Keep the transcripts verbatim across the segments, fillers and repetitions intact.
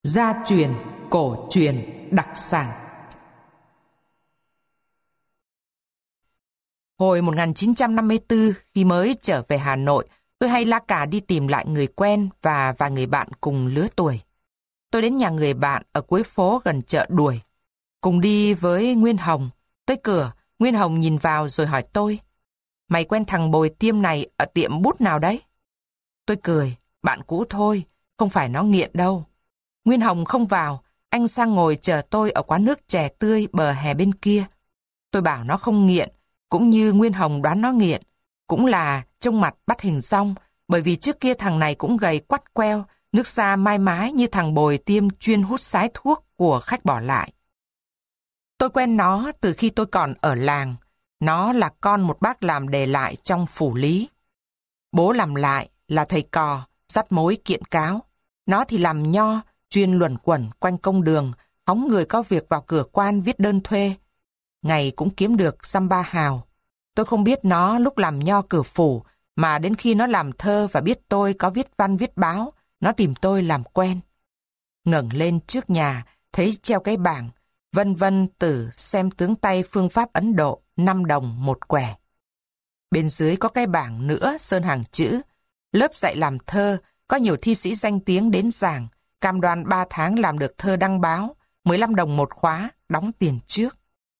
Gia truyền, cổ truyền, đặc sản. Hồi một nghìn chín trăm năm mươi tư, khi mới trở về Hà Nội, tôi hay la cà đi tìm lại người quen và vài người bạn cùng lứa tuổi. Tôi đến nhà người bạn ở cuối phố gần chợ Đuổi. Cùng đi với Nguyên Hồng. Tới cửa, Nguyên Hồng nhìn vào rồi hỏi tôi: "Mày quen thằng Bồi Tiêm này ở tiệm bút nào đấy?" Tôi cười: "Bạn cũ thôi, không phải nó nghiện đâu." Nguyên Hồng không vào, anh sang ngồi chờ tôi ở quán nước chè tươi bờ hè bên kia. Tôi bảo nó không nghiện, cũng như Nguyên Hồng đoán nó nghiện, cũng là trông mặt bắt hình dong, bởi vì trước kia thằng này cũng gầy quắt queo, nước da mai mái như thằng Bồi Tiêm chuyên hút sái thuốc của khách bỏ lại. Tôi quen nó từ khi tôi còn ở làng. Nó là con một bác làm để lại trong phủ lý. Bố làm lại là thầy cò, dắt mối kiện cáo. Nó thì làm nho, chuyên luẩn quẩn quanh công đường, hóng người có việc vào cửa quan viết đơn thuê. Ngày cũng kiếm được dăm ba hào. Tôi không biết nó lúc làm nho cửa phủ, mà đến khi nó làm thơ và biết tôi có viết văn viết báo, nó tìm tôi làm quen. Ngẩng lên trước nhà, thấy treo cái bảng Vân vân tử xem tướng tay phương pháp Ấn Độ, năm đồng một quẻ. Bên dưới có cái bảng nữa sơn hàng chữ: lớp dạy làm thơ, có nhiều thi sĩ danh tiếng đến giảng, cam đoan ba tháng làm được thơ đăng báo, mười lăm đồng một khóa, đóng tiền trước.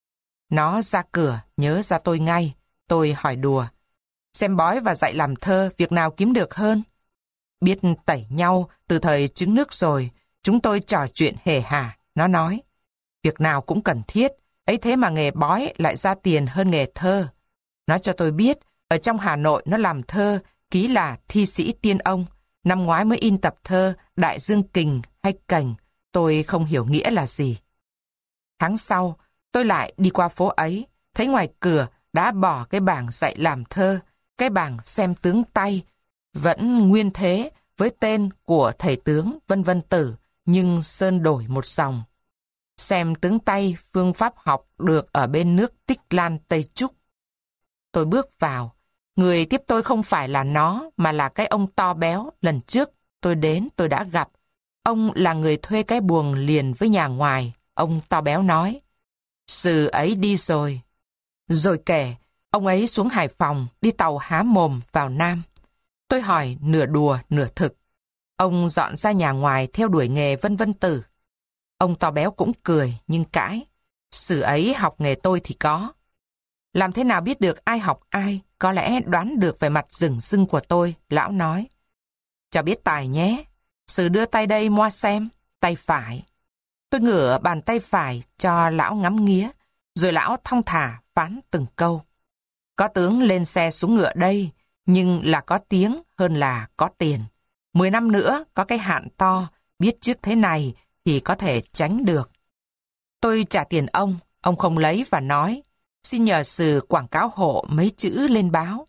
Nó ra cửa, nhớ ra tôi ngay. Tôi hỏi đùa: "Xem bói và dạy làm thơ, việc nào kiếm được hơn?" Biết tẩy nhau từ thời trứng nước rồi, chúng tôi trò chuyện hề hà. Nó nói: "Việc nào cũng cần thiết, ấy thế mà nghề bói lại ra tiền hơn nghề thơ." Nó cho tôi biết, ở trong Hà Nội nó làm thơ, ký là thi sĩ tiên ông. Năm ngoái mới in tập thơ Đại Dương Kình hay Cành, tôi không hiểu nghĩa là gì. Tháng sau, tôi lại đi qua phố ấy, thấy ngoài cửa đã bỏ cái bảng dạy làm thơ, cái bảng xem tướng tay, vẫn nguyên thế với tên của thầy tướng Vân Vân Tử, nhưng sơn đổi một dòng. Xem tướng tay, phương pháp học được ở bên nước Tích Lan Tây Trúc. Tôi bước vào. Người tiếp tôi không phải là nó, mà là cái ông to béo lần trước tôi đến tôi đã gặp. Ông là người thuê cái buồng liền với nhà ngoài. Ông to béo nói: "Sự ấy đi rồi." Rồi kể, ông ấy xuống Hải Phòng, đi tàu há mồm vào Nam. Tôi hỏi nửa đùa nửa thực. Ông dọn ra nhà ngoài theo đuổi nghề Vân Vân Tử. Ông to béo cũng cười nhưng cãi: "Sự ấy học nghề tôi thì có." Làm thế nào biết được ai học ai, có lẽ đoán được về mặt rừng rưng của tôi, lão nói: "Cho biết tài nhé, Sự đưa tay đây moa xem, tay phải." Tôi ngửa bàn tay phải cho lão ngắm nghía, rồi lão thong thả phán từng câu: "Có tướng lên xe xuống ngựa đây, nhưng là có tiếng hơn là có tiền. Mười năm nữa có cái hạn to, biết trước thế này thì có thể tránh được." Tôi trả tiền ông, ông không lấy và nói: "Xin nhờ Sự quảng cáo hộ mấy chữ lên báo."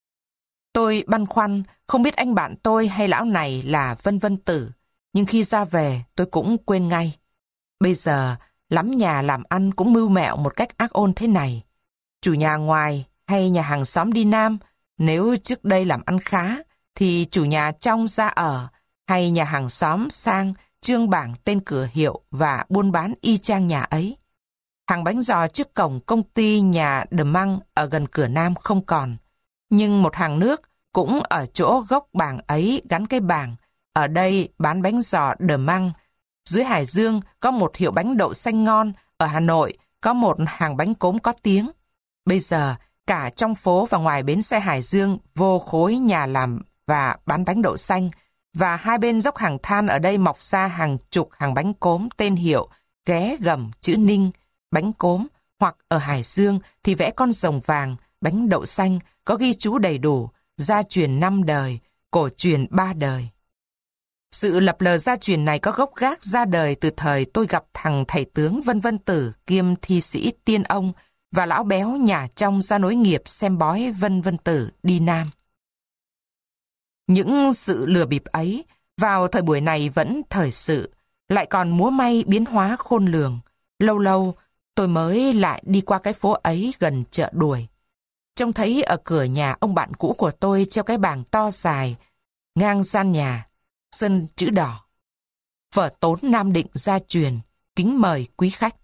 Tôi băn khoăn, không biết anh bạn tôi hay lão này là Vân Vân Tử, nhưng khi ra về tôi cũng quên ngay. Bây giờ, lắm nhà làm ăn cũng mưu mẹo một cách ác ôn thế này. Chủ nhà ngoài hay nhà hàng xóm đi Nam, nếu trước đây làm ăn khá, thì chủ nhà trong ra ở, hay nhà hàng xóm sang trương bảng tên cửa hiệu và buôn bán y chang nhà ấy. Hàng bánh giò trước cổng công ty nhà Đờ Măng ở gần cửa Nam không còn, nhưng một hàng nước cũng ở chỗ gốc bảng ấy gắn cái bảng: "Ở đây bán bánh giò Đờ Măng." Dưới Hải Dương có một hiệu bánh đậu xanh ngon, ở Hà Nội có một hàng bánh cốm có tiếng. Bây giờ, cả trong phố và ngoài bến xe Hải Dương vô khối nhà làm và bán bánh đậu xanh, và hai bên dốc hàng than ở đây mọc ra hàng chục hàng bánh cốm tên hiệu ghé gầm chữ Ninh, bánh cốm, hoặc ở Hải Dương thì vẽ con rồng vàng, bánh đậu xanh, có ghi chú đầy đủ: gia truyền năm đời, cổ truyền ba đời. Sự lập lờ gia truyền này có gốc gác ra đời từ thời tôi gặp thằng thầy tướng Vân Vân Tử kiêm thi sĩ tiên ông và lão béo nhà trong ra nối nghiệp xem bói Vân Vân Tử đi Nam. Những sự lừa bịp ấy vào thời buổi này vẫn thời sự, lại còn múa may biến hóa khôn lường. Lâu lâu tôi mới lại đi qua cái phố ấy gần chợ Đuổi. Trông thấy ở cửa nhà ông bạn cũ của tôi treo cái bảng to dài ngang gian nhà, sơn chữ đỏ: phở Tốn Nam Định gia truyền, kính mời quý khách.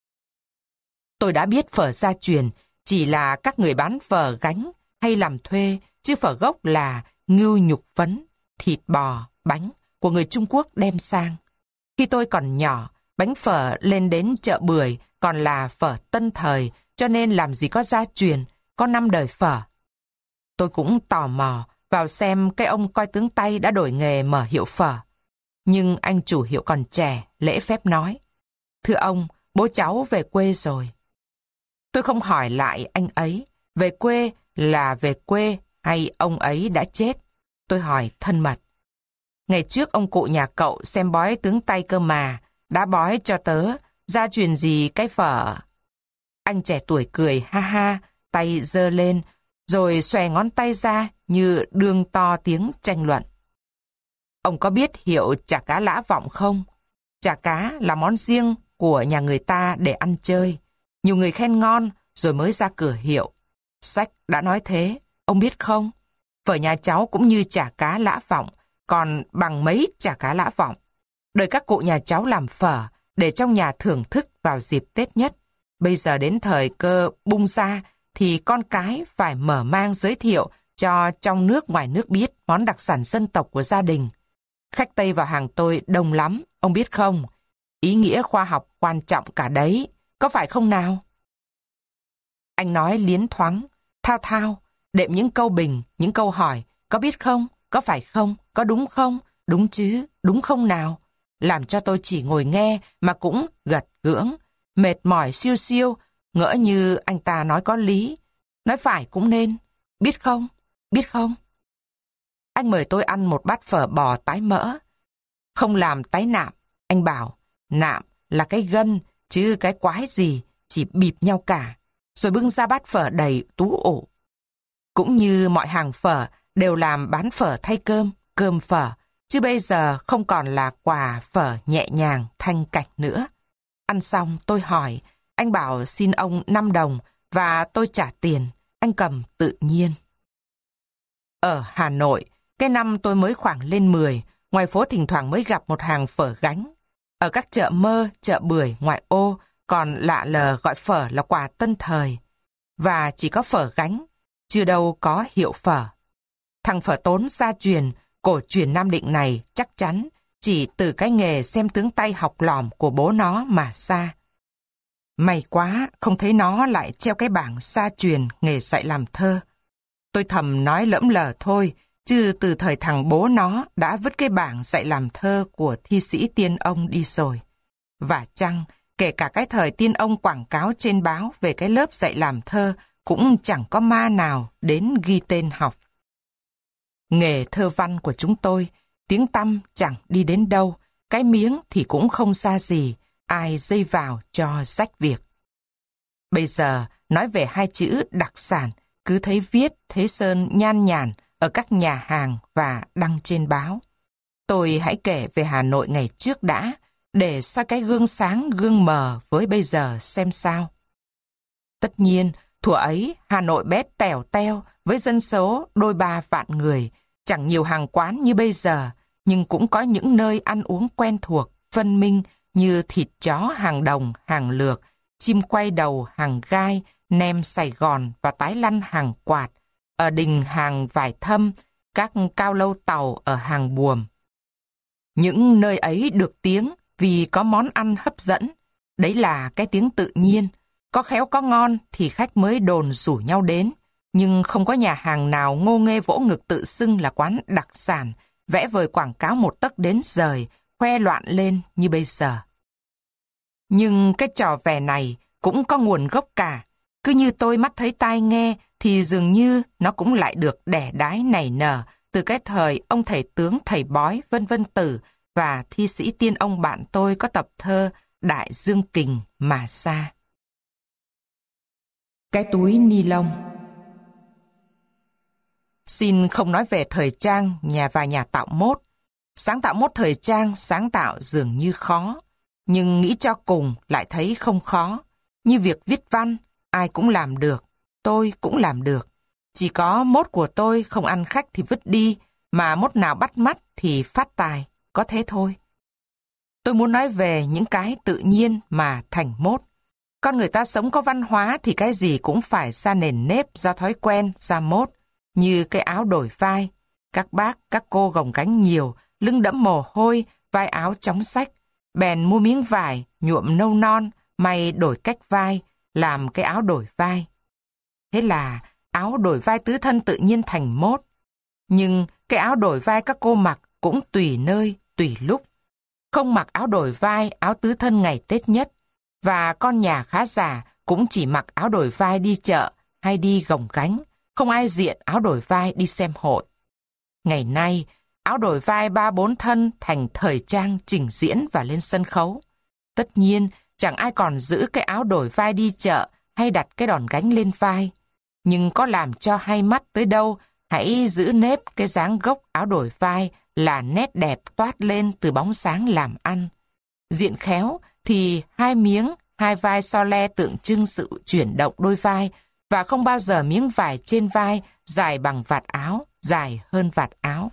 Tôi đã biết phở gia truyền chỉ là các người bán phở gánh hay làm thuê, chứ phở gốc là ngưu nhục phấn, thịt bò, bánh của người Trung Quốc đem sang. Khi tôi còn nhỏ, bánh phở lên đến chợ Bưởi còn là phở tân thời, cho nên làm gì có gia truyền, có năm đời phở. Tôi cũng tò mò vào xem cái ông coi tướng tay đã đổi nghề mở hiệu phở. Nhưng anh chủ hiệu còn trẻ, lễ phép nói: "Thưa ông, bố cháu về quê rồi." Tôi không hỏi lại anh ấy, về quê là về quê hay ông ấy đã chết. Tôi hỏi thân mật: "Ngày trước ông cụ nhà cậu xem bói tướng tay cơ mà, đã bói cho tớ, gia truyền gì cái phở?" Anh trẻ tuổi cười ha ha, tay giơ lên, rồi xòe ngón tay ra như đương to tiếng tranh luận. "Ông có biết hiệu chả cá Lã Vọng không? Chả cá là món riêng của nhà người ta để ăn chơi. Nhiều người khen ngon rồi mới ra cửa hiệu. Sách đã nói thế, ông biết không? Phở nhà cháu cũng như chả cá Lã Vọng, còn bằng mấy chả cá Lã Vọng. Đời các cụ nhà cháu làm phở để trong nhà thưởng thức vào dịp Tết nhất. Bây giờ đến thời cơ bung ra thì con cái phải mở mang giới thiệu cho trong nước ngoài nước biết món đặc sản dân tộc của gia đình. Khách Tây vào hàng tôi đông lắm, ông biết không? Ý nghĩa khoa học quan trọng cả đấy, có phải không nào?" Anh nói liến thoáng, thao thao, đệm những câu bình, những câu hỏi: "Có biết không? Có phải không? Có đúng không? Đúng chứ? Đúng không nào?" Làm cho tôi chỉ ngồi nghe mà cũng gật gưỡng, mệt mỏi siêu siêu, ngỡ như anh ta nói có lý, nói phải cũng nên. "Biết không? Biết không?" Anh mời tôi ăn một bát phở bò tái mỡ. Không làm tái nạm, anh bảo nạm là cái gân, chứ cái quái gì, chỉ bịp nhau cả. Rồi bưng ra bát phở đầy tú ổ. Cũng như mọi hàng phở đều làm bán phở thay cơm, cơm phở, chứ bây giờ không còn là quà phở nhẹ nhàng, thanh cạch nữa. Ăn xong tôi hỏi, anh bảo xin ông năm đồng và tôi trả tiền, anh cầm tự nhiên. Ở Hà Nội, cái năm tôi mới khoảng lên mười, ngoài phố thỉnh thoảng mới gặp một hàng phở gánh. Ở các chợ Mơ, chợ Bưởi, ngoại ô, còn lạ lờ gọi phở là quà tân thời. Và chỉ có phở gánh, chưa đâu có hiệu phở. Thằng phở Tốn gia truyền, cổ truyền Nam Định này chắc chắn chỉ từ cái nghề xem tướng tay học lỏm của bố nó mà xa. May quá, không thấy nó lại treo cái bảng gia truyền nghề dạy làm thơ. Tôi thầm nói lẫm lờ thôi, chứ từ thời thằng bố nó đã vứt cái bảng dạy làm thơ của thi sĩ Tiên Ông đi rồi. Và chăng, kể cả cái thời Tiên Ông quảng cáo trên báo về cái lớp dạy làm thơ cũng chẳng có ma nào đến ghi tên học. Nghề thơ văn của chúng tôi, tiếng tăm chẳng đi đến đâu, cái miếng thì cũng không xa gì, ai dây vào cho rách việc. Bây giờ, nói về hai chữ đặc sản, cứ thấy viết, thấy sơn nhan nhản ở các nhà hàng và đăng trên báo. Tôi hãy kể về Hà Nội ngày trước đã, để soi cái gương sáng gương mờ với bây giờ xem sao. Tất nhiên, thuở ấy Hà Nội bé tèo teo với dân số đôi ba vạn người, chẳng nhiều hàng quán như bây giờ, nhưng cũng có những nơi ăn uống quen thuộc, phân minh như thịt chó hàng đồng, hàng lược, chim quay đầu hàng gai, nem Sài Gòn và tái lăn hàng quạt, ở đình hàng vải thâm, các cao lâu tàu ở hàng buồm. Những nơi ấy được tiếng vì có món ăn hấp dẫn, đấy là cái tiếng tự nhiên. Có khéo có ngon thì khách mới đồn rủ nhau đến, nhưng không có nhà hàng nào ngô nghê vỗ ngực tự xưng là quán đặc sản, vẽ vời quảng cáo một tấc đến rời, khoe loạn lên như bây giờ. Nhưng cái trò vẻ này cũng có nguồn gốc cả. Cứ như tôi mắt thấy tai nghe thì dường như nó cũng lại được đẻ đái nảy nở từ cái thời ông thầy tướng thầy bói vân vân tử và thi sĩ Tiên Ông bạn tôi có tập thơ Đại Dương Kình mà xa. Cái túi ni lông. Xin không nói về thời trang nhà và nhà tạo mốt. Sáng tạo mốt thời trang sáng tạo dường như khó, nhưng nghĩ cho cùng lại thấy không khó. Như việc viết văn, ai cũng làm được, tôi cũng làm được. Chỉ có mốt của tôi không ăn khách thì vứt đi, mà mốt nào bắt mắt thì phát tài, có thế thôi. Tôi muốn nói về những cái tự nhiên mà thành mốt. Con người ta sống có văn hóa thì cái gì cũng phải ra nền nếp, ra thói quen, ra mốt. Như cái áo đổi vai. Các bác, các cô gồng gánh nhiều, lưng đẫm mồ hôi, vai áo chóng xách. Bèn mua miếng vải, nhuộm nâu non, may đổi cách vai, làm cái áo đổi vai. Thế là áo đổi vai tứ thân tự nhiên thành mốt. Nhưng cái áo đổi vai các cô mặc cũng tùy nơi, tùy lúc. Không mặc áo đổi vai, áo tứ thân ngày Tết nhất. Và con nhà khá giả cũng chỉ mặc áo đổi vai đi chợ hay đi gồng gánh. Không ai diện áo đổi vai đi xem hội. Ngày nay, áo đổi vai ba bốn thân thành thời trang trình diễn và lên sân khấu. Tất nhiên, chẳng ai còn giữ cái áo đổi vai đi chợ hay đặt cái đòn gánh lên vai. Nhưng có làm cho hay mắt tới đâu, hãy giữ nếp cái dáng gốc áo đổi vai là nét đẹp toát lên từ bóng sáng làm ăn. Diện khéo thì hai miếng, hai vai so le tượng trưng sự chuyển động đôi vai, và không bao giờ miếng vải trên vai dài bằng vạt áo, dài hơn vạt áo.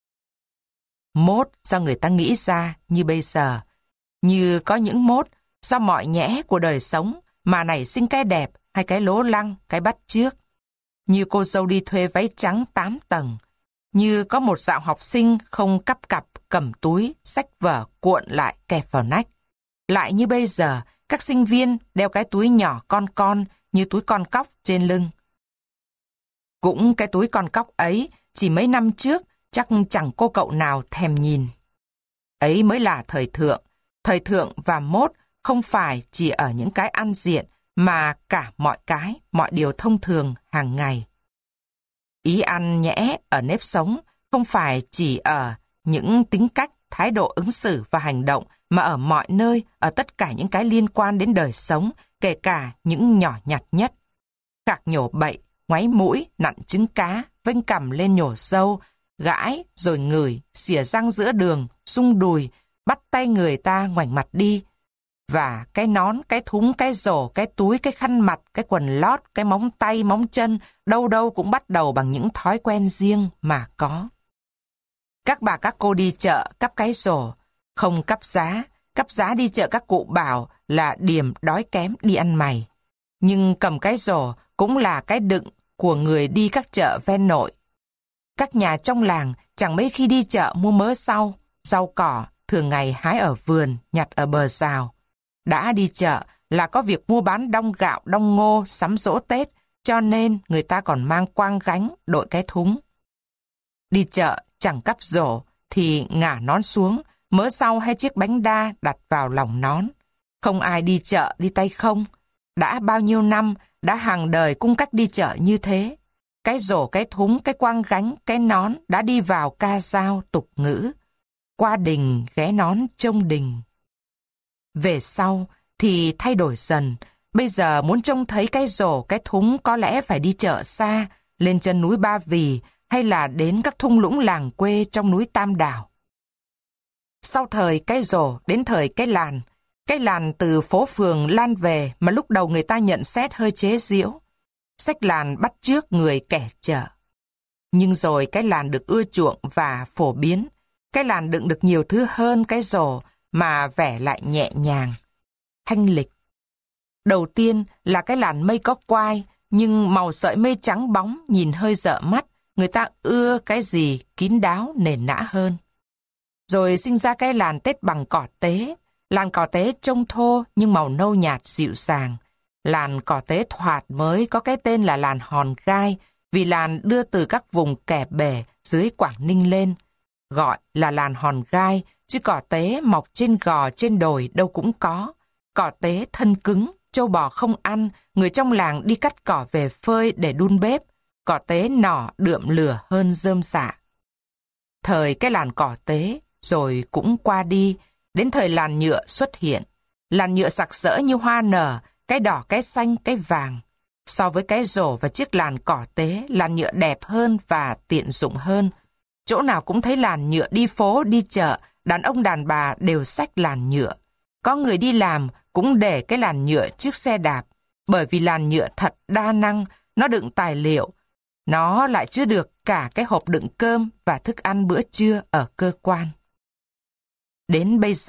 Mốt do người ta nghĩ ra như bây giờ, như có những mốt do mọi nhẽ của đời sống mà nảy sinh cái đẹp hay cái lố lăng, cái bắt chước. Như cô dâu đi thuê váy trắng tám tầng, như có một dạo học sinh không cắp cặp cầm túi, xách vở cuộn lại kẹp vào nách. Lại như bây giờ, các sinh viên đeo cái túi nhỏ con con như túi con cóc trên lưng. Cũng cái túi con cóc ấy, chỉ mấy năm trước, chắc chẳng cô cậu nào thèm nhìn. Ấy mới là thời thượng. Thời thượng và mốt không phải chỉ ở những cái ăn diện, mà cả mọi cái, mọi điều thông thường hàng ngày. Ý ăn nhẽ ở nếp sống không phải chỉ ở những tính cách, thái độ ứng xử và hành động, mà ở mọi nơi, ở tất cả những cái liên quan đến đời sống, kể cả những nhỏ nhặt nhất. Khạc nhổ bậy, ngoáy mũi, nặn trứng cá, vênh cằm lên nhổ sâu, gãi rồi ngửi, xỉa răng giữa đường, rung đùi, bắt tay người ta ngoảnh mặt đi. Và cái nón, cái thúng, cái rổ, cái túi, cái khăn mặt, cái quần lót, cái móng tay, móng chân, đâu đâu cũng bắt đầu bằng những thói quen riêng mà có. Các bà các cô đi chợ cắp cái rổ, không cắp giá, cắp giá đi chợ các cụ bảo là điềm đói kém đi ăn mày. Nhưng cầm cái rổ cũng là cái đựng của người đi các chợ ven nội. Các nhà trong làng chẳng mấy khi đi chợ mua mớ rau, rau cỏ, thường ngày hái ở vườn, nhặt ở bờ rào. Đã đi chợ là có việc mua bán đong gạo, đong ngô, sắm giỗ Tết, cho nên người ta còn mang quang gánh, đội cái thúng. Đi chợ chẳng cắp rổ thì ngả nón xuống, mớ rau hay chiếc bánh đa đặt vào lòng nón. Không ai đi chợ đi tay không. Đã bao nhiêu năm, đã hàng đời cung cách đi chợ như thế. Cái rổ, cái thúng, cái quang gánh, cái nón đã đi vào ca dao tục ngữ. Qua đình ghé nón trông đình. Về sau thì thay đổi dần. Bây giờ muốn trông thấy cái rổ, cái thúng có lẽ phải đi chợ xa, lên chân núi Ba Vì hay là đến các thung lũng làng quê trong núi Tam Đảo. Sau thời cái rổ đến thời cái làn. Cái làn từ phố phường lan về mà lúc đầu người ta nhận xét hơi chế giễu. Xách làn bắt chước người kẻ chợ. Nhưng rồi cái làn được ưa chuộng và phổ biến. Cái làn đựng được nhiều thứ hơn cái rổ mà vẻ lại nhẹ nhàng, thanh lịch. Đầu tiên là cái làn mây có quai, nhưng màu sợi mây trắng bóng nhìn hơi dợ mắt, người ta ưa cái gì kín đáo nền nã hơn. Rồi sinh ra cái làn Tết bằng cỏ tế. Làn cỏ tế trông thô nhưng màu nâu nhạt dịu dàng. Làn cỏ tế thoạt mới có cái tên là làn Hòn Gai, vì làn đưa từ các vùng Kẻ Bể dưới Quảng Ninh lên. Gọi là làn Hòn Gai, chứ cỏ tế mọc trên gò trên đồi đâu cũng có. Cỏ tế thân cứng, trâu bò không ăn, người trong làng đi cắt cỏ về phơi để đun bếp. Cỏ tế nỏ đượm lửa hơn rơm rạ. Thời cái làn cỏ tế rồi cũng qua đi, đến thời làn nhựa xuất hiện. Làn nhựa sặc sỡ như hoa nở, cái đỏ, cái xanh, cái vàng. So với cái rổ và chiếc làn cỏ tế, làn nhựa đẹp hơn và tiện dụng hơn. Chỗ nào cũng thấy làn nhựa, đi phố, đi chợ, đàn ông đàn bà đều xách làn nhựa. Có người đi làm cũng để cái làn nhựa trước xe đạp, bởi vì làn nhựa thật đa năng, nó đựng tài liệu. Nó lại chứa được cả cái hộp đựng cơm và thức ăn bữa trưa ở cơ quan. Đến bây giờ,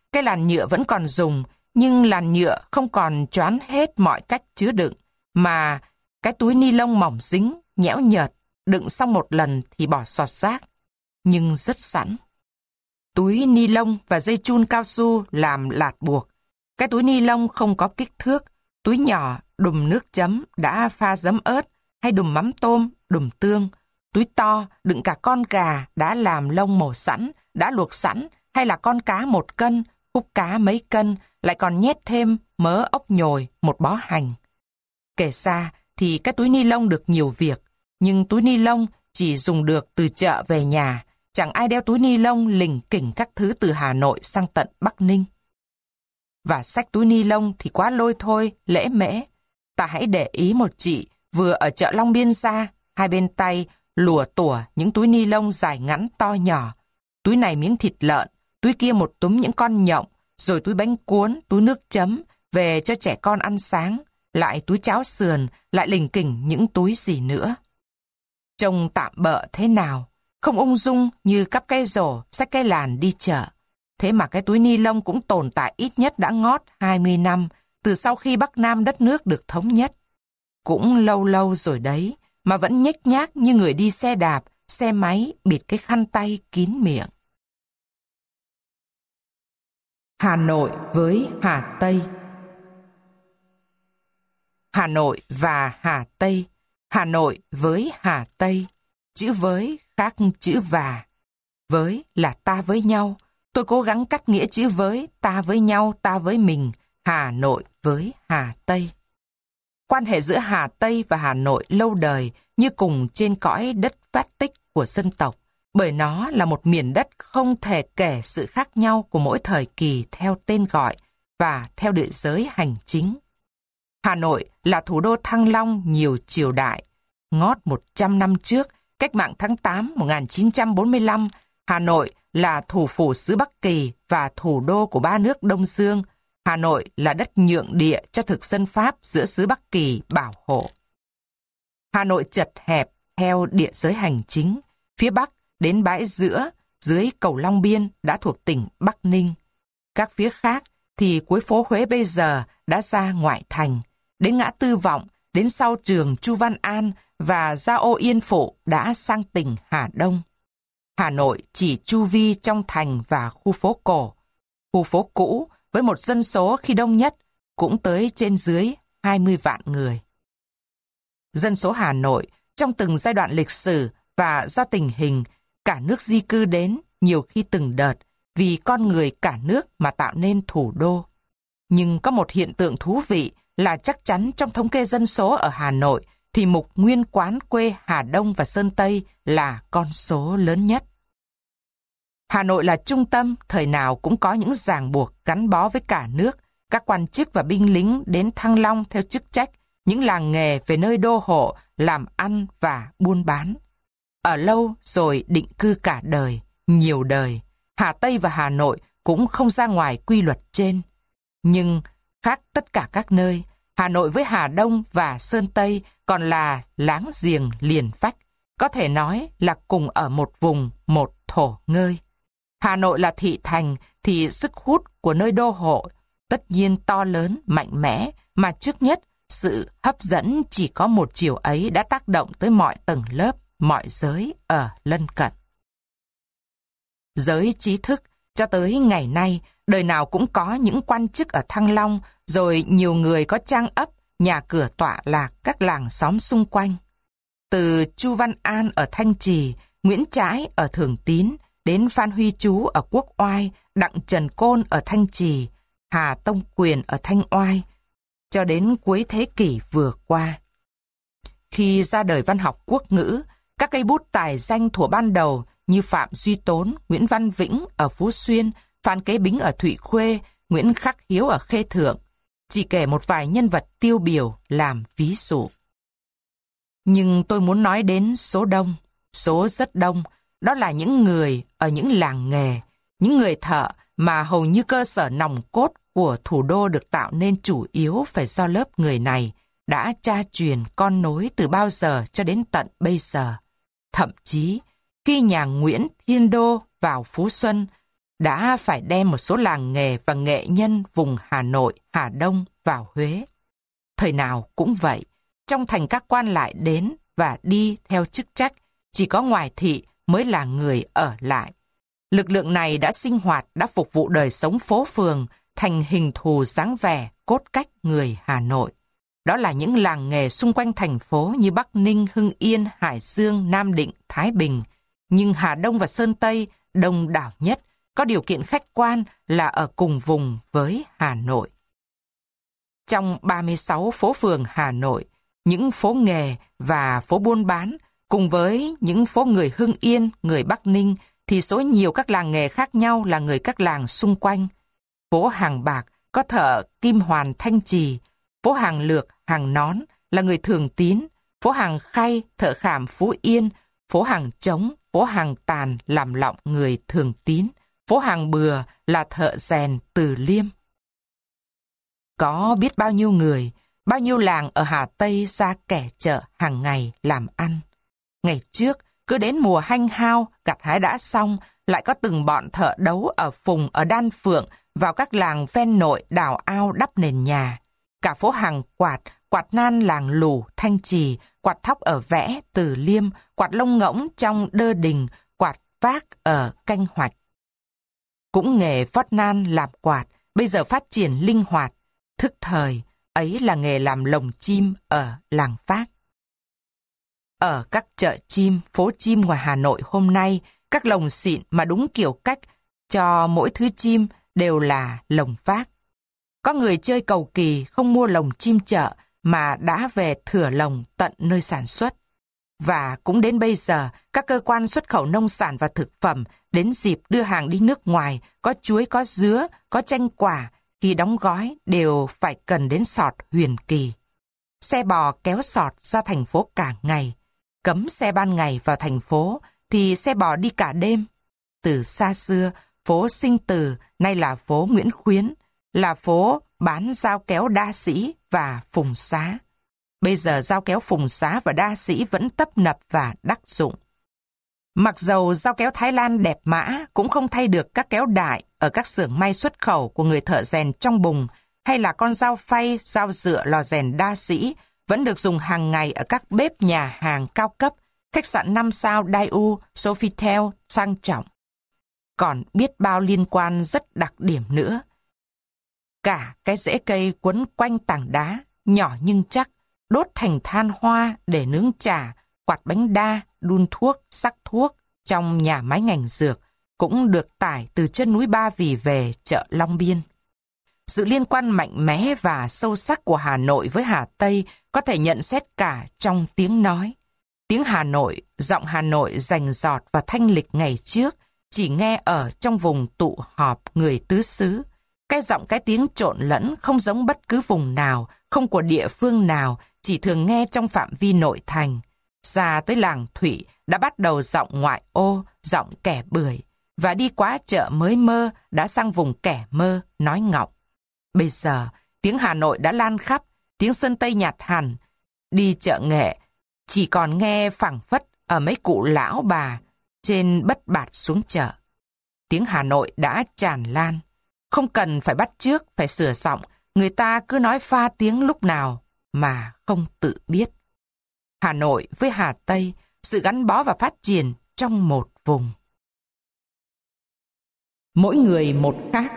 Cái làn nhựa vẫn còn dùng, nhưng làn nhựa không còn choán hết mọi cách chứa đựng, mà cái túi ni lông mỏng dính, nhẽo nhợt, đựng xong một lần thì bỏ xọt rác, nhưng rất sẵn. Túi ni lông và dây chun cao su làm lạt buộc. Cái túi ni lông không có kích thước, túi nhỏ, đùm nước chấm đã pha giấm ớt, hay đùm mắm tôm, đùm tương. Túi to đựng cả con gà đã làm lông mổ sẵn, đã luộc sẵn, hay là con cá một cân, khúc cá mấy cân, lại còn nhét thêm mớ ốc nhồi, một bó hành. Kể xa thì cái túi ni lông được nhiều việc, nhưng túi ni lông chỉ dùng được từ chợ về nhà. Chẳng ai đeo túi ni lông lỉnh kỉnh các thứ từ Hà Nội sang tận Bắc Ninh. Và xách túi ni lông thì quá lôi thôi, lễ mễ. Ta hãy để ý một chị vừa ở chợ Long Biên ra, hai bên tay lùa tủa những túi ni lông dài ngắn to nhỏ. Túi này miếng thịt lợn, túi kia một túm những con nhộng, rồi túi bánh cuốn, túi nước chấm, về cho trẻ con ăn sáng, lại túi cháo sườn, lại lỉnh kỉnh những túi gì nữa. Trông tạm bợ thế nào, không ung dung như cắp cây rổ, xách cây làn đi chợ. Thế mà cái túi ni lông cũng tồn tại ít nhất đã ngót hai mươi năm, từ sau khi Bắc Nam đất nước được thống nhất. Cũng lâu lâu rồi đấy, mà vẫn nhếch nhác như người đi xe đạp, xe máy bịt cái khăn tay kín miệng. Hà Nội với Hà Tây. Hà Nội và Hà Tây. Hà Nội với Hà Tây. Chữ với khác chữ và. Với là ta với nhau. Tôi cố gắng cắt nghĩa chữ với, ta với nhau, ta với mình. Hà Nội với Hà Tây. Quan hệ giữa Hà Tây và Hà Nội lâu đời như cùng trên cõi đất phát tích của dân tộc, bởi nó là một miền đất không thể kể sự khác nhau của mỗi thời kỳ theo tên gọi và theo địa giới hành chính. Hà Nội là thủ đô thăng long nhiều triều đại. Ngót một trăm năm trước, cách mạng tháng tám một nghìn chín trăm bốn mươi lăm, Hà Nội là thủ phủ xứ Bắc Kỳ và thủ đô của ba nước Đông Dương. Hà Nội là đất nhượng địa cho thực dân Pháp giữa xứ Bắc Kỳ bảo hộ. Hà Nội chật hẹp theo địa giới hành chính, phía Bắc đến bãi giữa, dưới cầu Long Biên đã thuộc tỉnh Bắc Ninh. Các phía khác thì cuối phố Huế bây giờ đã ra ngoại thành, đến ngã Tư Vọng, đến sau trường Chu Văn An và ra ô Yên Phụ đã sang tỉnh Hà Đông. Hà Nội chỉ chu vi trong thành và khu phố cổ. Khu phố cũ với một dân số khi đông nhất cũng tới trên dưới hai mươi vạn người. Dân số Hà Nội trong từng giai đoạn lịch sử và do tình hình, cả nước di cư đến nhiều khi từng đợt vì con người cả nước mà tạo nên thủ đô. Nhưng có một hiện tượng thú vị là chắc chắn trong thống kê dân số ở Hà Nội thì mục nguyên quán quê Hà Đông và Sơn Tây là con số lớn nhất. Hà Nội là trung tâm, thời nào cũng có những ràng buộc gắn bó với cả nước, các quan chức và binh lính đến Thăng Long theo chức trách, những làng nghề về nơi đô hộ, làm ăn và buôn bán. Ở lâu rồi định cư cả đời, nhiều đời, Hà Tây và Hà Nội cũng không ra ngoài quy luật trên. Nhưng khác tất cả các nơi, Hà Nội với Hà Đông và Sơn Tây còn là láng giềng liền vách, có thể nói là cùng ở một vùng, một thổ ngơi. Hà Nội là thị thành thì sức hút của nơi đô hộ tất nhiên to lớn, mạnh mẽ, mà trước nhất sự hấp dẫn chỉ có một chiều ấy đã tác động tới mọi tầng lớp, mọi giới ở lân cận. Giới trí thức cho tới ngày nay, đời nào cũng có những quan chức ở Thăng Long, rồi nhiều người có trang ấp, nhà cửa tọa lạc các làng xóm xung quanh. Từ Chu Văn An ở Thanh Trì, Nguyễn Trãi ở Thường Tín, đến Phan Huy Chú ở Quốc Oai, Đặng Trần Côn ở Thanh Trì, Hà Tông Quyền ở Thanh Oai, cho đến cuối thế kỷ vừa qua. Khi ra đời văn học quốc ngữ, các cây bút tài danh thuở ban đầu như Phạm Duy Tốn, Nguyễn Văn Vĩnh ở Phú Xuyên, Phan Kế Bính ở Thụy Khuê, Nguyễn Khắc Hiếu ở Khê Thượng, chỉ kể một vài nhân vật tiêu biểu làm ví dụ. Nhưng tôi muốn nói đến số đông, số rất đông, đó là những người ở những làng nghề, những người thợ mà hầu như cơ sở nòng cốt của thủ đô được tạo nên chủ yếu phải do lớp người này đã cha truyền con nối từ bao giờ cho đến tận bây giờ. Thậm chí, khi nhà Nguyễn Thiên Đô vào Phú Xuân, đã phải đem một số làng nghề và nghệ nhân vùng Hà Nội, Hà Đông vào Huế. Thời nào cũng vậy, trong thành các quan lại đến và đi theo chức trách, chỉ có ngoài thị mới là người ở lại. Lực lượng này đã sinh hoạt, đã phục vụ đời sống phố phường, thành hình thù dáng vẻ, cốt cách người Hà Nội. Đó là những làng nghề xung quanh thành phố như Bắc Ninh, Hưng Yên, Hải Dương, Nam Định, Thái Bình. Nhưng Hà Đông và Sơn Tây, đông đảo nhất, có điều kiện khách quan là ở cùng vùng với Hà Nội. Trong ba mươi sáu phố phường Hà Nội, những phố nghề và phố buôn bán, cùng với những phố người Hưng Yên, người Bắc Ninh, thì số nhiều các làng nghề khác nhau là người các làng xung quanh. Phố Hàng Bạc có thợ Kim Hoàn Thanh Trì, phố Hàng Lược, Hàng Nón là người Thường Tín, phố Hàng Khay, thợ khảm Phú Yên, phố Hàng Trống, phố Hàng Tàn làm lọng người Thường Tín, phố Hàng Bừa là thợ rèn Từ Liêm. Có biết bao nhiêu người, bao nhiêu làng ở Hà Tây ra kẻ chợ hàng ngày làm ăn. Ngày trước, cứ đến mùa hanh hao, gặt hái đã xong, lại có từng bọn thợ đấu ở Phùng, ở Đan Phượng, vào các làng ven nội đào ao đắp nền nhà. Cả phố Hàng Quạt, quạt nan làng Lù, Thanh Trì, quạt thóc ở Vẽ, Từ Liêm, quạt lông ngỗng trong Đơ Đình, quạt vác ở Canh Hoạch. Cũng nghề vót nan làm quạt, bây giờ phát triển linh hoạt. Thức thời, ấy là nghề làm lồng chim ở làng Phác. Ở các chợ chim, phố chim ngoài Hà Nội hôm nay, các lồng xịn mà đúng kiểu cách cho mỗi thứ chim đều là lồng Phác. Có người chơi cầu kỳ không mua lồng chim chợ mà đã về thửa lồng tận nơi sản xuất. Và cũng đến bây giờ, các cơ quan xuất khẩu nông sản và thực phẩm đến dịp đưa hàng đi nước ngoài, có chuối, có dứa, có chanh quả, khi đóng gói đều phải cần đến sọt huyền kỳ. Xe bò kéo sọt ra thành phố cả ngày. Cấm xe ban ngày vào thành phố thì xe bò đi cả đêm. Từ xa xưa, phố Sinh Từ nay là phố Nguyễn Khuyến, là phố bán dao kéo Đa Sĩ và Phùng Xá. Bây giờ dao kéo Phùng Xá và Đa Sĩ vẫn tấp nập và đắc dụng. Mặc dầu dao kéo Thái Lan đẹp mã cũng không thay được các kéo đại ở các xưởng may xuất khẩu của người thợ rèn trong Bùng, hay là con dao phay, dao dựa lò rèn Đa Sĩ vẫn được dùng hàng ngày ở các bếp nhà hàng cao cấp, khách sạn năm sao Daewoo, Sofitel sang trọng. Còn biết bao liên quan rất đặc điểm nữa. Cả cái rễ cây quấn quanh tảng đá, nhỏ nhưng chắc, đốt thành than hoa để nướng chả, quạt bánh đa, đun thuốc, sắc thuốc trong nhà máy ngành dược, cũng được tải từ chân núi Ba Vì về chợ Long Biên. Sự liên quan mạnh mẽ và sâu sắc của Hà Nội với Hà Tây có thể nhận xét cả trong tiếng nói. Tiếng Hà Nội, giọng Hà Nội rành rọt và thanh lịch ngày trước, chỉ nghe ở trong vùng tụ họp người tứ xứ. Cái giọng cái tiếng trộn lẫn không giống bất cứ vùng nào, không của địa phương nào, chỉ thường nghe trong phạm vi nội thành. Ra tới làng Thụy đã bắt đầu giọng ngoại ô, giọng kẻ bưởi, và đi qua chợ Mới Mơ đã sang vùng kẻ mơ, nói ngọng. Bây giờ, tiếng Hà Nội đã lan khắp, tiếng Sơn Tây nhạt hẳn. Đi chợ Nghệ, chỉ còn nghe phảng phất ở mấy cụ lão bà trên Bất Bạt xuống chợ. Tiếng Hà Nội đã tràn lan. Không cần phải bắt chước, phải sửa giọng, người ta cứ nói pha tiếng lúc nào mà không tự biết. Hà Nội với Hà Tây, sự gắn bó và phát triển trong một vùng. Mỗi người một khác.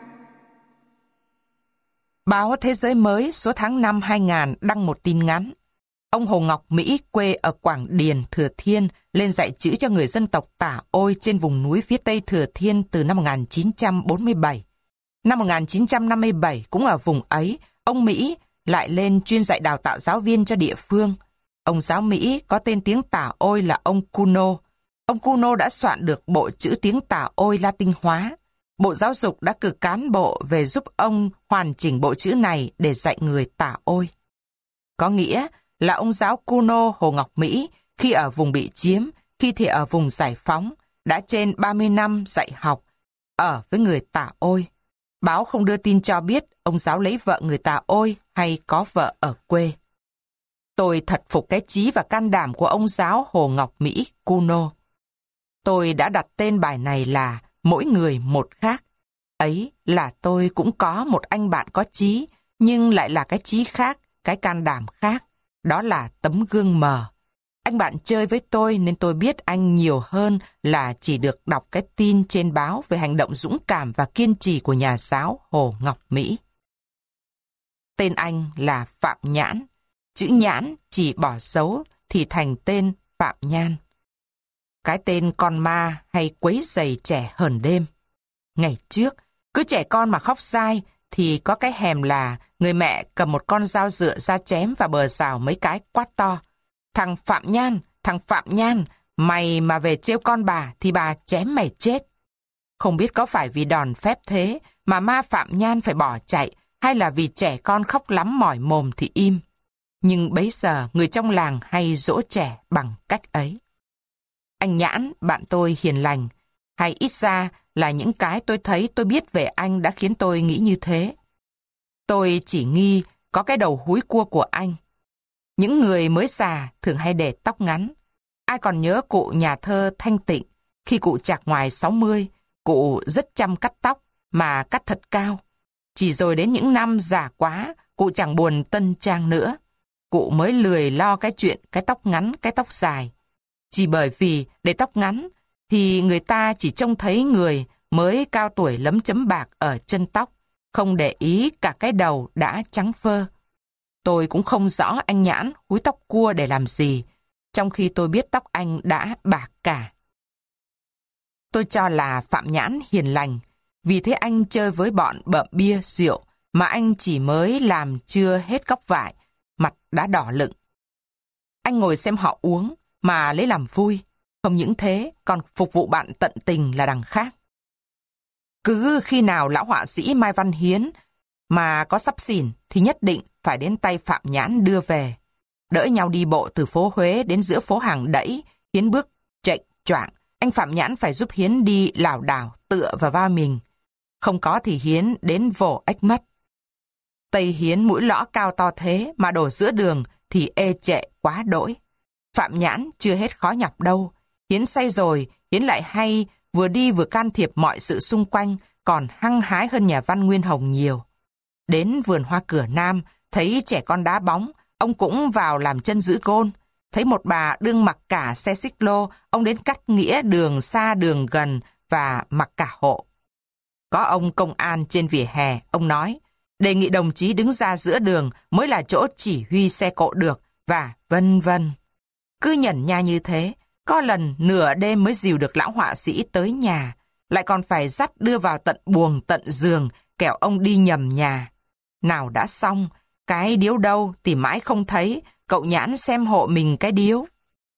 Báo Thế Giới Mới số tháng năm hai nghìn đăng một tin ngắn. Ông Hồ Ngọc Mỹ quê ở Quảng Điền, Thừa Thiên lên dạy chữ cho người dân tộc Tả Ôi trên vùng núi phía Tây Thừa Thiên từ năm một nghìn chín trăm bốn mươi bảy. Năm một nghìn chín trăm năm mươi bảy, cũng ở vùng ấy, ông Mỹ lại lên chuyên dạy đào tạo giáo viên cho địa phương. Ông giáo Mỹ có tên tiếng Tả Ôi là ông Cuno. Ông Cuno đã soạn được bộ chữ tiếng Tả Ôi Latin hóa. Bộ Giáo dục đã cử cán bộ về giúp ông hoàn chỉnh bộ chữ này để dạy người Tả Ôi. Có nghĩa là ông giáo Cuno Hồ Ngọc Mỹ khi ở vùng bị chiếm, khi thì ở vùng giải phóng, đã trên ba mươi năm dạy học, ở với người Tả Ôi. Báo không đưa tin cho biết ông giáo lấy vợ người Tả Ôi hay có vợ ở quê. Tôi thật phục cái chí và can đảm của ông giáo Hồ Ngọc Mỹ Cuno. Tôi đã đặt tên bài này là mỗi người một khác. Ấy là tôi cũng có một anh bạn có chí, nhưng lại là cái chí khác, cái can đảm khác. Đó là tấm gương mờ. Anh bạn chơi với tôi nên tôi biết anh nhiều hơn là chỉ được đọc cái tin trên báo về hành động dũng cảm và kiên trì của nhà giáo Hồ Ngọc Mỹ. Tên anh là Phạm Nhãn. Chữ Nhãn chỉ bỏ dấu thì thành tên Phạm Nhan. Cái tên con ma hay quấy rầy trẻ hờn đêm. Ngày trước, cứ trẻ con mà khóc dai thì có cái hèm là người mẹ cầm một con dao dựa ra chém vào bờ rào mấy cái quát to. Thằng Phạm Nhan, thằng Phạm Nhan, mày mà về trêu con bà thì bà chém mày chết. Không biết có phải vì đòn phép thế mà ma Phạm Nhan phải bỏ chạy, hay là vì trẻ con khóc lắm mỏi mồm thì im. Nhưng bấy giờ người trong làng hay dỗ trẻ bằng cách ấy. Anh Nhãn, bạn tôi hiền lành, hay ít ra là những cái tôi thấy tôi biết về anh đã khiến tôi nghĩ như thế. Tôi chỉ nghi có cái đầu húi cua của anh. Những người mới già thường hay để tóc ngắn. Ai còn nhớ cụ nhà thơ Thanh Tịnh, khi cụ chạc ngoài sáu mươi, cụ rất chăm cắt tóc mà cắt thật cao. Chỉ rồi đến những năm già quá, cụ chẳng buồn tân trang nữa. Cụ mới lười lo cái chuyện cái tóc ngắn, cái tóc dài. Chỉ bởi vì để tóc ngắn thì người ta chỉ trông thấy người mới cao tuổi lấm chấm bạc ở chân tóc, không để ý cả cái đầu đã trắng phơ. Tôi cũng không rõ anh Nhãn húi tóc cua để làm gì, trong khi tôi biết tóc anh đã bạc cả. Tôi cho là Phạm Nhãn hiền lành, vì thế anh chơi với bọn bợm bia, rượu, mà anh chỉ mới làm chưa hết góc vải, mặt đã đỏ lựng. Anh ngồi xem họ uống, mà lấy làm vui. Không những thế, còn phục vụ bạn tận tình là đằng khác. Cứ khi nào lão họa sĩ Mai Văn Hiến mà có xắp xỉn thì nhất định phải đến tay Phạm Nhãn đưa về. Đỡ nhau đi bộ từ phố Huế đến giữa phố Hàng Đẫy, Hiến bước chệch choạng. Anh Phạm Nhãn phải giúp Hiến đi lảo đảo tựa vào vai mình. Không có thì Hiến đến vồ ếch mất. Tây Hiến mũi lõ cao to thế mà đổ giữa đường thì ê trệ quá đỗi. Phạm Nhãn chưa hết khó nhọc đâu. Hiến say rồi, Hiến lại hay vừa đi vừa can thiệp mọi sự xung quanh, còn hăng hái hơn nhà văn Nguyên Hồng nhiều. Đến vườn hoa Cửa Nam, thấy trẻ con đá bóng, ông cũng vào làm chân giữ gôn. Thấy một bà đương mặc cả xe xích lô, ông đến cắt nghĩa đường xa đường gần và mặc cả hộ. Có ông công an trên vỉa hè, ông nói, đề nghị đồng chí đứng ra giữa đường mới là chỗ chỉ huy xe cộ được, và vân vân. Cứ nhẩn nha như thế, có lần nửa đêm mới dìu được lão họa sĩ tới nhà, lại còn phải dắt đưa vào tận buồng tận giường, kẻo ông đi nhầm nhà. Nào đã xong, cái điếu đâu thì mãi không thấy, cậu Nhãn xem hộ mình cái điếu.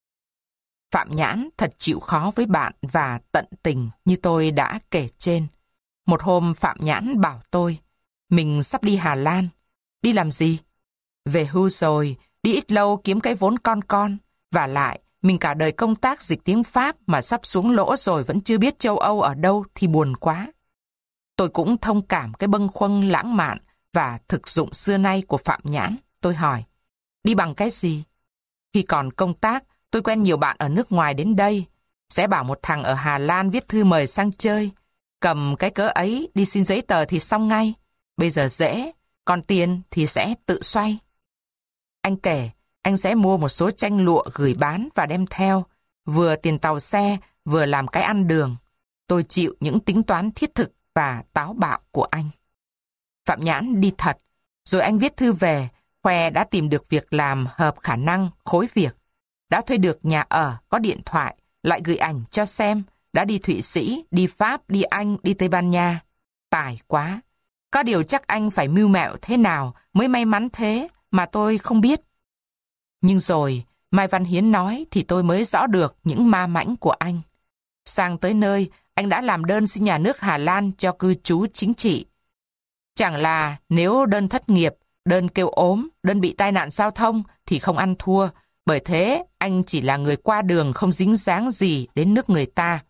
Phạm Nhãn thật chịu khó với bạn và tận tình như tôi đã kể trên. Một hôm Phạm Nhãn bảo tôi, mình sắp đi Hà Lan. Đi làm gì? Về hưu rồi, đi ít lâu kiếm cái vốn con con. Và lại, mình cả đời công tác dịch tiếng Pháp mà sắp xuống lỗ rồi vẫn chưa biết châu Âu ở đâu thì buồn quá. Tôi cũng thông cảm cái bâng khuâng lãng mạn và thực dụng xưa nay của Phạm Nhãn. Tôi hỏi, đi bằng cái gì? Khi còn công tác, tôi quen nhiều bạn ở nước ngoài đến đây. Sẽ bảo một thằng ở Hà Lan viết thư mời sang chơi. Cầm cái cớ ấy đi xin giấy tờ thì xong ngay. Bây giờ dễ, còn tiền thì sẽ tự xoay. Anh kể, anh sẽ mua một số tranh lụa gửi bán và đem theo, vừa tiền tàu xe, vừa làm cái ăn đường. Tôi chịu những tính toán thiết thực và táo bạo của anh. Phạm Nhãn đi thật, rồi anh viết thư về, khoe đã tìm được việc làm hợp khả năng, khối việc. Đã thuê được nhà ở, có điện thoại, lại gửi ảnh cho xem, đã đi Thụy Sĩ, đi Pháp, đi Anh, đi Tây Ban Nha. Tài quá! Có điều chắc anh phải mưu mẹo thế nào mới may mắn thế mà tôi không biết. Nhưng rồi, Mai Văn Hiến nói thì tôi mới rõ được những ma mãnh của anh. Sang tới nơi, anh đã làm đơn xin nhà nước Hà Lan cho cư trú chính trị. Chẳng là nếu đơn thất nghiệp, đơn kêu ốm, đơn bị tai nạn giao thông thì không ăn thua, bởi thế anh chỉ là người qua đường không dính dáng gì đến nước người ta.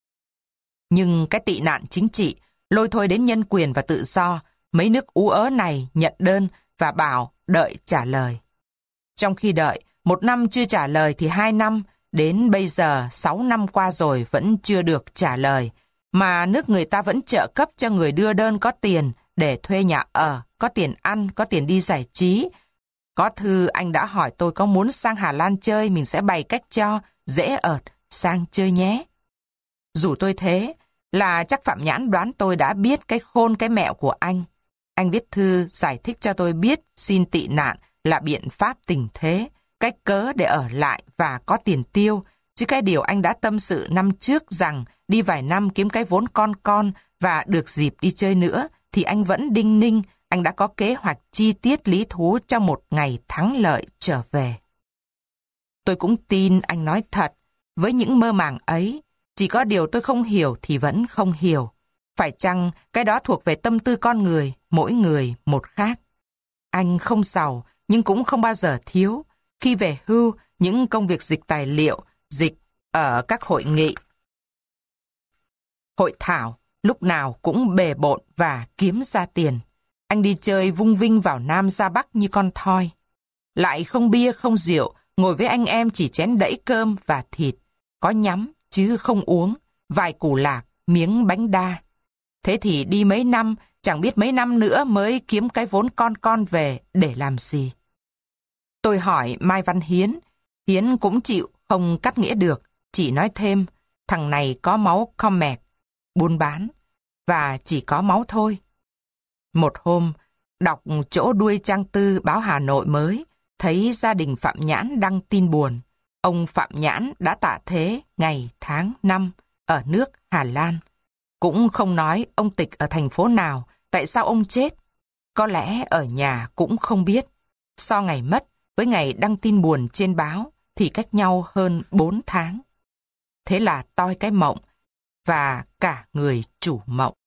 Nhưng cái tị nạn chính trị, lôi thôi đến nhân quyền và tự do, mấy nước ú ớ này nhận đơn và bảo đợi trả lời. Trong khi đợi, một năm chưa trả lời thì hai năm, đến bây giờ sáu năm qua rồi vẫn chưa được trả lời. Mà nước người ta vẫn trợ cấp cho người đưa đơn có tiền để thuê nhà ở, có tiền ăn, có tiền đi giải trí. Có thư anh đã hỏi tôi có muốn sang Hà Lan chơi, mình sẽ bày cách cho, dễ ợt, sang chơi nhé. Dù tôi thế, là chắc Phạm Nhãn đoán tôi đã biết cái khôn cái mẹo của anh. Anh viết thư giải thích cho tôi biết xin tị nạn là biện pháp tình thế, cách cớ để ở lại và có tiền tiêu, chứ cái điều anh đã tâm sự năm trước rằng đi vài năm kiếm cái vốn con con và được dịp đi chơi nữa, thì anh vẫn đinh ninh, anh đã có kế hoạch chi tiết lý thú cho một ngày thắng lợi trở về. Tôi cũng tin anh nói thật, với những mơ màng ấy, chỉ có điều tôi không hiểu thì vẫn không hiểu. Phải chăng cái đó thuộc về tâm tư con người, mỗi người một khác. Anh không giàu, nhưng cũng không bao giờ thiếu. Khi về hưu, những công việc dịch tài liệu, dịch ở các hội nghị, hội thảo, lúc nào cũng bề bộn và kiếm ra tiền. Anh đi chơi vung vinh vào Nam ra Bắc như con thoi. Lại không bia không rượu, ngồi với anh em chỉ chén đẫy cơm và thịt. Có nhắm chứ không uống, vài củ lạc, miếng bánh đa. Thế thì đi mấy năm, chẳng biết mấy năm nữa mới kiếm cái vốn con con về để làm gì. Tôi hỏi Mai Văn Hiến, Hiến cũng chịu, không cắt nghĩa được, chỉ nói thêm, thằng này có máu Comac, buôn bán, và chỉ có máu thôi. Một hôm, đọc chỗ đuôi trang tư báo Hà Nội mới, thấy gia đình Phạm Nhãn đăng tin buồn. Ông Phạm Nhãn đã tạ thế ngày, tháng, năm ở nước Hà Lan. Cũng không nói ông tịch ở thành phố nào, tại sao ông chết. Có lẽ ở nhà cũng không biết. So ngày mất với ngày đăng tin buồn trên báo thì cách nhau hơn bốn tháng. Thế là toi cái mộng và cả người chủ mộng.